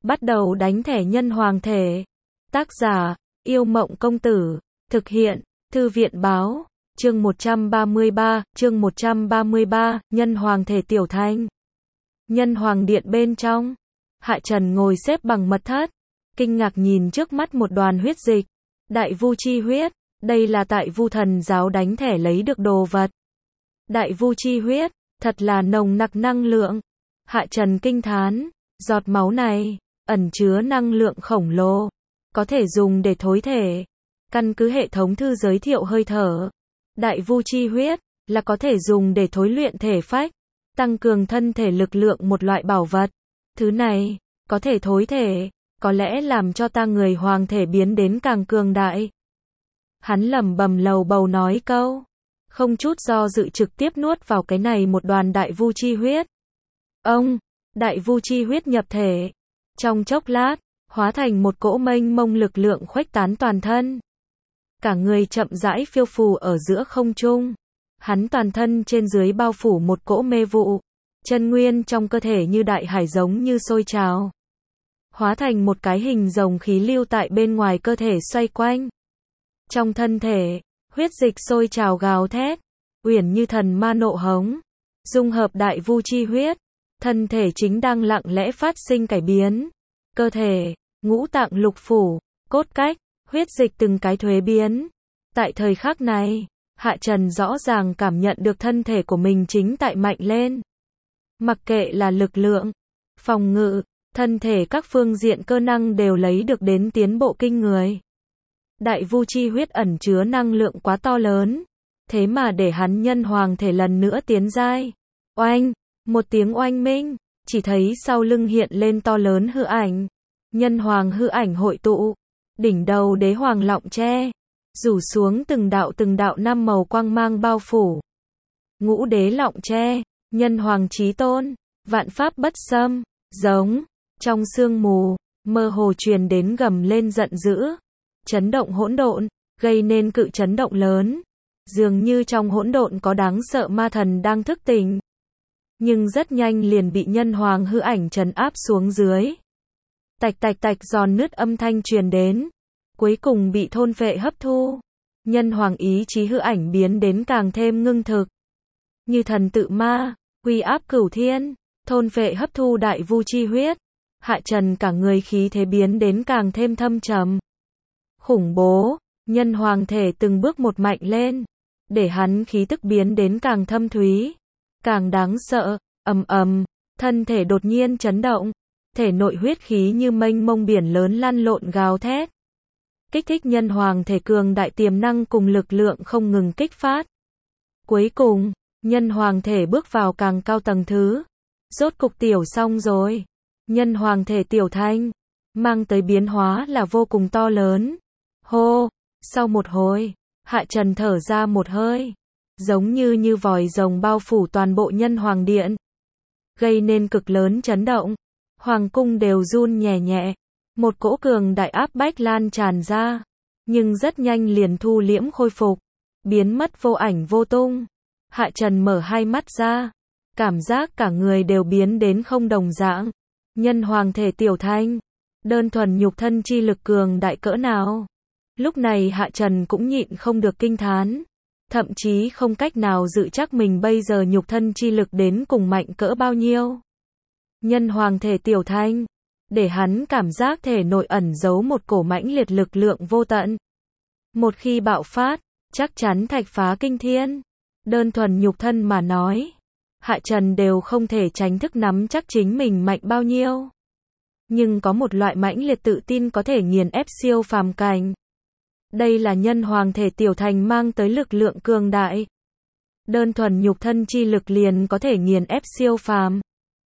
Bắt đầu đánh thẻ nhân hoàng thể. Tác giả, Yêu Mộng Công Tử. Thực hiện, Thư viện Báo. Chương 133, Nhân Hoàng Thể Tiểu Thanh. Nhân Hoàng Điện bên trong. Hạ Trần ngồi xếp bằng mật thất, kinh ngạc nhìn trước mắt một đoàn huyết dịch. Đại vu chi huyết, đây là tại Vu Thần giáo đánh thẻ lấy được đồ vật. Đại vu chi huyết, thật là nồng nặc năng lượng. Hạ Trần kinh thán, giọt máu này, ẩn chứa năng lượng khổng lồ, có thể dùng để thối thể. Căn cứ hệ thống thư giới thiệu hơi thở, đại vu chi huyết là có thể dùng để thối luyện thể phách, tăng cường thân thể lực lượng một loại bảo vật. Thứ này, có thể thối thể, có lẽ làm cho ta người hoàng thể biến đến càng cường đại. Hắn lẩm bẩm lầu bầu nói câu, không chút do dự trực tiếp nuốt vào cái này một đoàn đại vu chi huyết. Ông, đại vu chi huyết nhập thể, trong chốc lát, hóa thành một cỗ mênh mông lực lượng khuếch tán toàn thân. Cả người chậm rãi phiêu phù ở giữa không trung. Hắn toàn thân trên dưới bao phủ một cỗ mê vụ. Chân nguyên trong cơ thể như đại hải giống như sôi trào. Hóa thành một cái hình rồng khí lưu tại bên ngoài cơ thể xoay quanh. Trong thân thể, huyết dịch sôi trào gào thét, uyển như thần ma nộ hống. Dung hợp đại vu chi huyết, thân thể chính đang lặng lẽ phát sinh cải biến. Cơ thể, ngũ tạng lục phủ, cốt cách, huyết dịch từng cái thuế biến. Tại thời khắc này, Hạ Trần rõ ràng cảm nhận được thân thể của mình chính tại mạnh lên. Mặc kệ là lực lượng, phòng ngự, thân thể các phương diện cơ năng đều lấy được đến tiến bộ kinh người. Đại vu chi huyết ẩn chứa năng lượng quá to lớn, thế mà để hắn nhân hoàng thể lần nữa tiến giai. Oanh, một tiếng oanh minh, chỉ thấy sau lưng hiện lên to lớn hư ảnh. Nhân hoàng hư ảnh hội tụ, đỉnh đầu đế hoàng lọng tre, rủ xuống từng đạo năm màu quang mang bao phủ. Ngũ đế lọng tre, nhân hoàng chí tôn, vạn pháp bất xâm, giống, trong sương mù, mơ hồ truyền đến gầm lên giận dữ, chấn động hỗn độn, gây nên cự chấn động lớn. Dường như trong hỗn độn có đáng sợ ma thần đang thức tỉnh. Nhưng rất nhanh liền bị nhân hoàng hư ảnh trấn áp xuống dưới. Tạch tạch tạch giòn nứt âm thanh truyền đến, cuối cùng bị thôn phệ hấp thu. Nhân hoàng ý chí hư ảnh biến đến càng thêm ngưng thực. Như thần tự ma, uy áp cửu thiên, thôn phệ hấp thu đại vu chi huyết. Hạ Trần cả người khí thế biến đến càng thêm thâm trầm. Khủng bố, nhân hoàng thể từng bước một mạnh lên, để hắn khí tức biến đến càng thâm thúy, càng đáng sợ. Ầm ầm, thân thể đột nhiên chấn động. Thể nội huyết khí như mênh mông biển lớn lăn lộn gào thét. Kích thích nhân hoàng thể cường đại tiềm năng cùng lực lượng không ngừng kích phát. Cuối cùng, nhân hoàng thể bước vào càng cao tầng thứ. Rốt cục tiểu xong rồi. Nhân hoàng thể tiểu thanh, mang tới biến hóa là vô cùng to lớn. Hô, sau một hồi, Hạ Trần thở ra một hơi. Giống như vòi rồng bao phủ toàn bộ nhân hoàng điện. Gây nên cực lớn chấn động. Hoàng cung đều run nhẹ nhẹ, một cỗ cường đại áp bách lan tràn ra, nhưng rất nhanh liền thu liễm khôi phục, biến mất vô ảnh vô tung. Hạ Trần mở hai mắt ra, cảm giác cả người đều biến đến không đồng dạng. Nhân hoàng thể tiểu thanh, đơn thuần nhục thân chi lực cường đại cỡ nào. Lúc này Hạ Trần cũng nhịn không được kinh thán, thậm chí không cách nào dự chắc mình bây giờ nhục thân chi lực đến cùng mạnh cỡ bao nhiêu. Nhân hoàng thể tiểu thanh, để hắn cảm giác thể nội ẩn giấu một cổ mãnh liệt lực lượng vô tận. Một khi bạo phát, chắc chắn thạch phá kinh thiên. Đơn thuần nhục thân mà nói, Hạ Trần đều không thể tránh thức nắm chắc chính mình mạnh bao nhiêu. Nhưng có một loại mãnh liệt tự tin có thể nghiền ép siêu phàm cảnh. Đây là nhân hoàng thể tiểu thành mang tới lực lượng cường đại. Đơn thuần nhục thân chi lực liền có thể nghiền ép siêu phàm.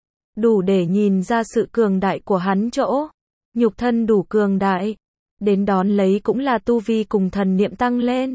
Đủ để nhìn ra sự cường đại của hắn chỗ. Nhục thân đủ cường đại, đến đón lấy cũng là tu vi cùng thần niệm tăng lên.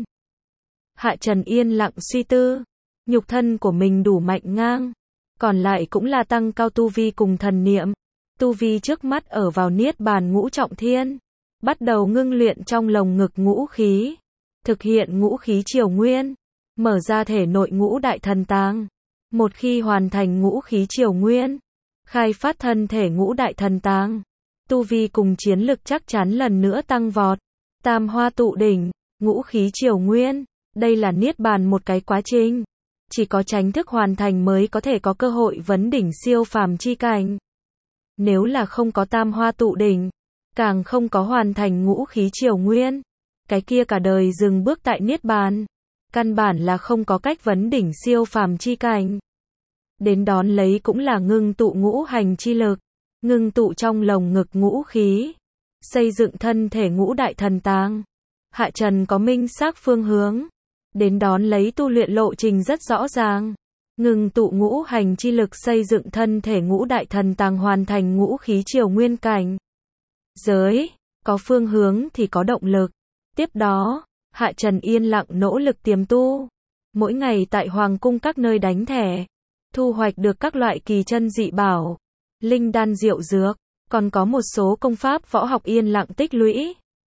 Hạ Trần yên lặng suy tư, nhục thân của mình đủ mạnh ngang, còn lại cũng là tăng cao tu vi cùng thần niệm. Tu vi trước mắt ở vào niết bàn ngũ trọng thiên, bắt đầu ngưng luyện trong lồng ngực ngũ khí, thực hiện ngũ khí triều nguyên, mở ra thể nội ngũ đại thần tàng. Một khi hoàn thành ngũ khí triều nguyên, khai phát thân thể ngũ đại thần tàng, tu vi cùng chiến lực chắc chắn lần nữa tăng vọt. Tam hoa tụ đỉnh, ngũ khí triều nguyên, đây là niết bàn một cái quá trình. Chỉ có chánh thức hoàn thành mới có thể có cơ hội vấn đỉnh siêu phàm chi cảnh. Nếu là không có tam hoa tụ đỉnh, càng không có hoàn thành ngũ khí triều nguyên, cái kia cả đời dừng bước tại niết bàn, căn bản là không có cách vấn đỉnh siêu phàm chi cảnh. Đến đón lấy cũng là ngưng tụ ngũ hành chi lực, ngưng tụ trong lồng ngực ngũ khí, xây dựng thân thể ngũ đại thần tàng. Hạ trần có minh xác phương hướng, đến đón lấy tu luyện lộ trình rất rõ ràng. Ngưng tụ ngũ hành chi lực xây dựng thân thể ngũ đại thần tàng hoàn thành ngũ khí triều nguyên cảnh. Giới, có phương hướng thì có động lực. Tiếp đó, Hạ Trần yên lặng nỗ lực tiềm tu. Mỗi ngày tại Hoàng cung các nơi đánh thẻ, thu hoạch được các loại kỳ chân dị bảo, linh đan diệu dược, còn có một số công pháp võ học yên lặng tích lũy.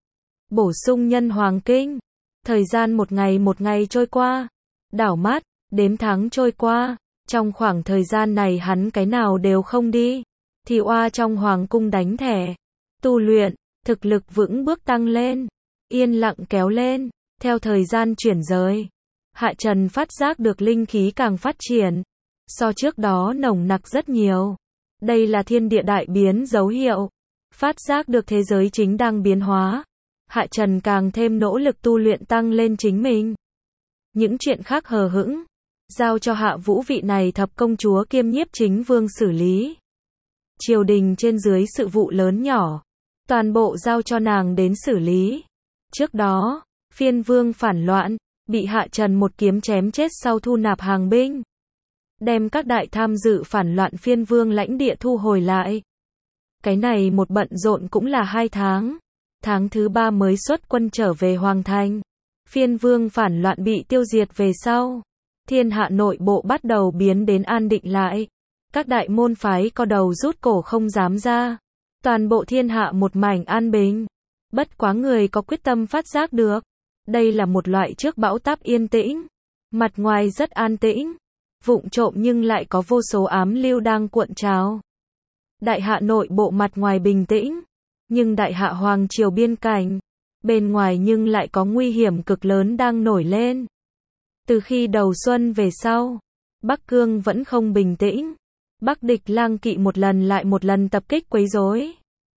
Bổ sung nhân hoàng kinh. Thời gian một ngày trôi qua, đảo mắt, đếm tháng trôi qua, trong khoảng thời gian này hắn cái nào đều không đi, thì oa trong hoàng cung đánh thẻ, tu luyện, thực lực vững bước tăng lên, yên lặng kéo lên, theo thời gian chuyển rời. Hạ Trần phát giác được linh khí càng phát triển, so trước đó nồng nặc rất nhiều. Đây là thiên địa đại biến dấu hiệu, phát giác được thế giới chính đang biến hóa. Hạ Trần càng thêm nỗ lực tu luyện tăng lên chính mình. Những chuyện khác hờ hững, giao cho Hạ Vũ vị này thập công chúa kiêm nhiếp chính vương xử lý. Triều đình trên dưới sự vụ lớn nhỏ, toàn bộ giao cho nàng đến xử lý. Trước đó, phiên vương phản loạn, bị Hạ Trần một kiếm chém chết sau thu nạp hàng binh. Đem các đại tham dự phản loạn phiên vương lãnh địa thu hồi lại. Cái này một bận rộn cũng là 2 tháng. Tháng thứ 3 mới xuất quân trở về Hoàng Thành. Phiên vương phản loạn bị tiêu diệt về sau. Thiên hạ nội bộ bắt đầu biến đến an định lại. Các đại môn phái co đầu rút cổ không dám ra. Toàn bộ thiên hạ một mảnh an bình. Bất quá người có quyết tâm phát giác được. Đây là một loại trước bão táp yên tĩnh. Mặt ngoài rất an tĩnh. Vụng trộm nhưng lại có vô số ám lưu đang cuộn trào. Đại hạ nội bộ mặt ngoài bình tĩnh. Nhưng đại hạ hoàng triều biên cảnh, bên ngoài nhưng lại có nguy hiểm cực lớn đang nổi lên. Từ khi đầu xuân về sau, Bắc Cương vẫn không bình tĩnh. Bắc địch lang kỵ một lần lại một lần tập kích quấy rối,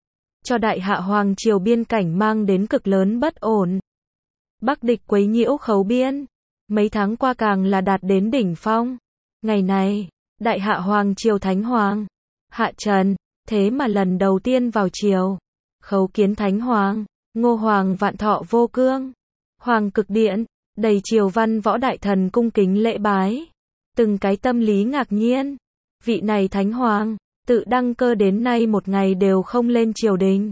cho đại hạ hoàng triều biên cảnh mang đến cực lớn bất ổn. Bắc địch quấy nhiễu khấu biên, mấy tháng qua càng là đạt đến đỉnh phong. Ngày này, đại hạ hoàng triều thánh hoàng, Hạ Trần, thế mà lần đầu tiên vào triều. Khấu kiến thánh hoàng, Ngô hoàng vạn thọ vô cương. Hoàng cực điện, đầy triều văn võ đại thần cung kính lễ bái. Từng cái tâm lý ngạc nhiên. Vị này thánh hoàng, tự đăng cơ đến nay một ngày đều không lên triều đình.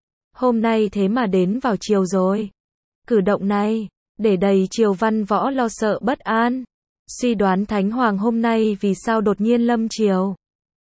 Hôm nay thế mà đến vào triều rồi. Cử động này, để đầy triều văn võ lo sợ bất an. Suy đoán thánh hoàng hôm nay vì sao đột nhiên lâm triều.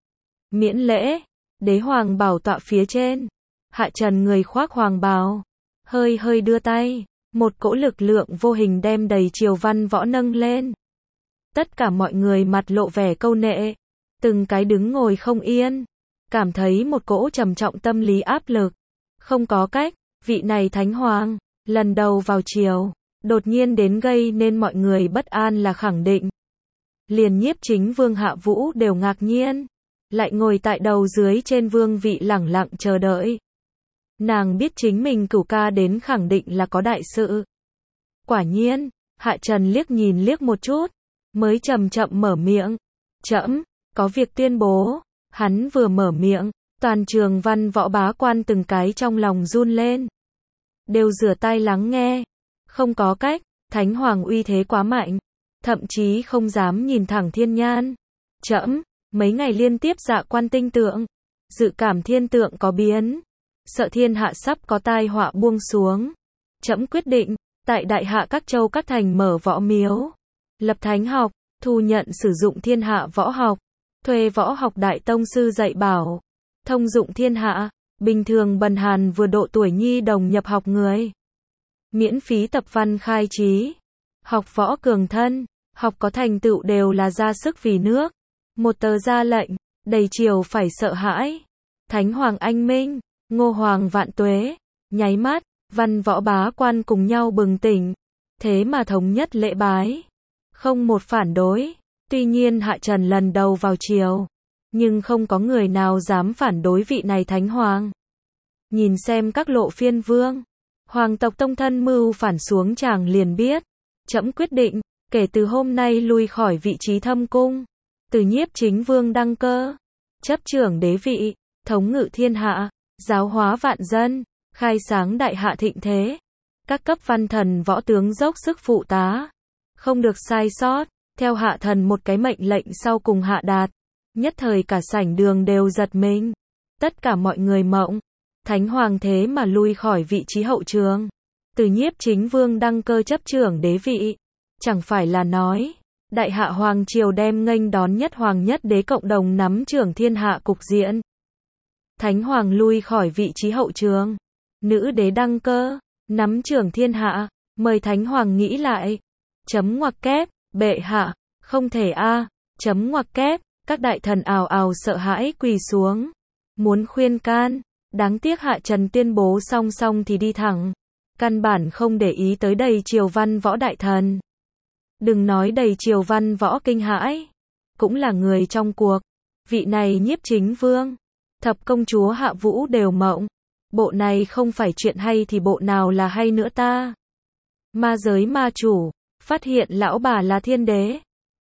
Miễn lễ, đế hoàng bảo tọa phía trên. Hạ Trần người khoác hoàng bào, hơi đưa tay, một cỗ lực lượng vô hình đem đầy triều văn võ nâng lên. Tất cả mọi người mặt lộ vẻ câu nệ, từng cái đứng ngồi không yên, cảm thấy một cỗ trầm trọng tâm lý áp lực. Không có cách, vị này thánh hoàng, lần đầu vào triều, đột nhiên đến gây nên mọi người bất an là khẳng định. Liền nhiếp chính vương Hạ Vũ đều ngạc nhiên, lại ngồi tại đầu dưới trên vương vị lẳng lặng chờ đợi. Nàng biết chính mình cửu ca đến khẳng định là có đại sự. Quả nhiên, Hạ Trần liếc nhìn liếc một chút, mới chậm chậm mở miệng. Trẫm có việc tuyên bố. Hắn vừa mở miệng, toàn trường văn võ bá quan từng cái trong lòng run lên. Đều rửa tai lắng nghe. Không có cách, thánh hoàng uy thế quá mạnh, thậm chí không dám nhìn thẳng thiên nhan. Trẫm mấy ngày liên tiếp dạ quan tinh tượng, dự cảm thiên tượng có biến. Sợ thiên hạ sắp có tai họa buông xuống. Trẫm quyết định, tại đại hạ các châu các thành mở võ miếu, lập thánh học, thu nhận sử dụng thiên hạ võ học, thuê võ học đại tông sư dạy bảo, thông dụng thiên hạ, bình thường bần hàn vừa độ tuổi nhi đồng nhập học người. Miễn phí tập văn khai trí, học võ cường thân, học có thành tựu đều là ra sức vì nước. Một tờ ra lệnh, đầy triều phải sợ hãi. Thánh hoàng anh minh, Ngô Hoàng vạn tuế, nháy mắt, văn võ bá quan cùng nhau bừng tỉnh, thế mà thống nhất lễ bái, không một phản đối. Tuy nhiên Hạ Trần lần đầu vào triều, nhưng không có người nào dám phản đối vị này thánh hoàng. Nhìn xem các lộ phiên vương, hoàng tộc tông thân mưu phản xuống chàng liền biết, trẫm quyết định, kể từ hôm nay lui khỏi vị trí thâm cung, từ Nhiếp Chính Vương đăng cơ, chấp trưởng đế vị, thống ngự thiên hạ, giáo hóa vạn dân, khai sáng đại hạ thịnh thế. Các cấp văn thần võ tướng dốc sức phụ tá, không được sai sót, theo hạ thần một cái mệnh lệnh sau cùng hạ đạt, nhất thời cả sảnh đường đều giật mình. Tất cả mọi người mộng, thánh hoàng thế mà lui khỏi vị trí hậu trường, từ Nhiếp Chính Vương đăng cơ chấp trưởng đế vị, chẳng phải là nói, đại hạ hoàng triều đem nghênh đón nhất hoàng nhất đế cộng đồng nắm trưởng thiên hạ cục diện. Thánh hoàng lui khỏi vị trí hậu trường, nữ đế đăng cơ, nắm trưởng thiên hạ, mời thánh hoàng nghĩ lại. Chấm ngoặc kép, bệ hạ, không thể a, chấm ngoặc kép, các đại thần ào ào sợ hãi quỳ xuống, muốn khuyên can, đáng tiếc Hạ Trần tuyên bố song song thì đi thẳng, căn bản không để ý tới đầy triều văn võ đại thần. Đừng nói đầy triều văn võ kinh hãi, cũng là người trong cuộc, vị này Nhiếp Chính Vương, thập công chúa Hạ Vũ đều mộng, bộ này không phải chuyện hay thì bộ nào là hay nữa ta. Ma giới ma chủ, phát hiện lão bà là thiên đế,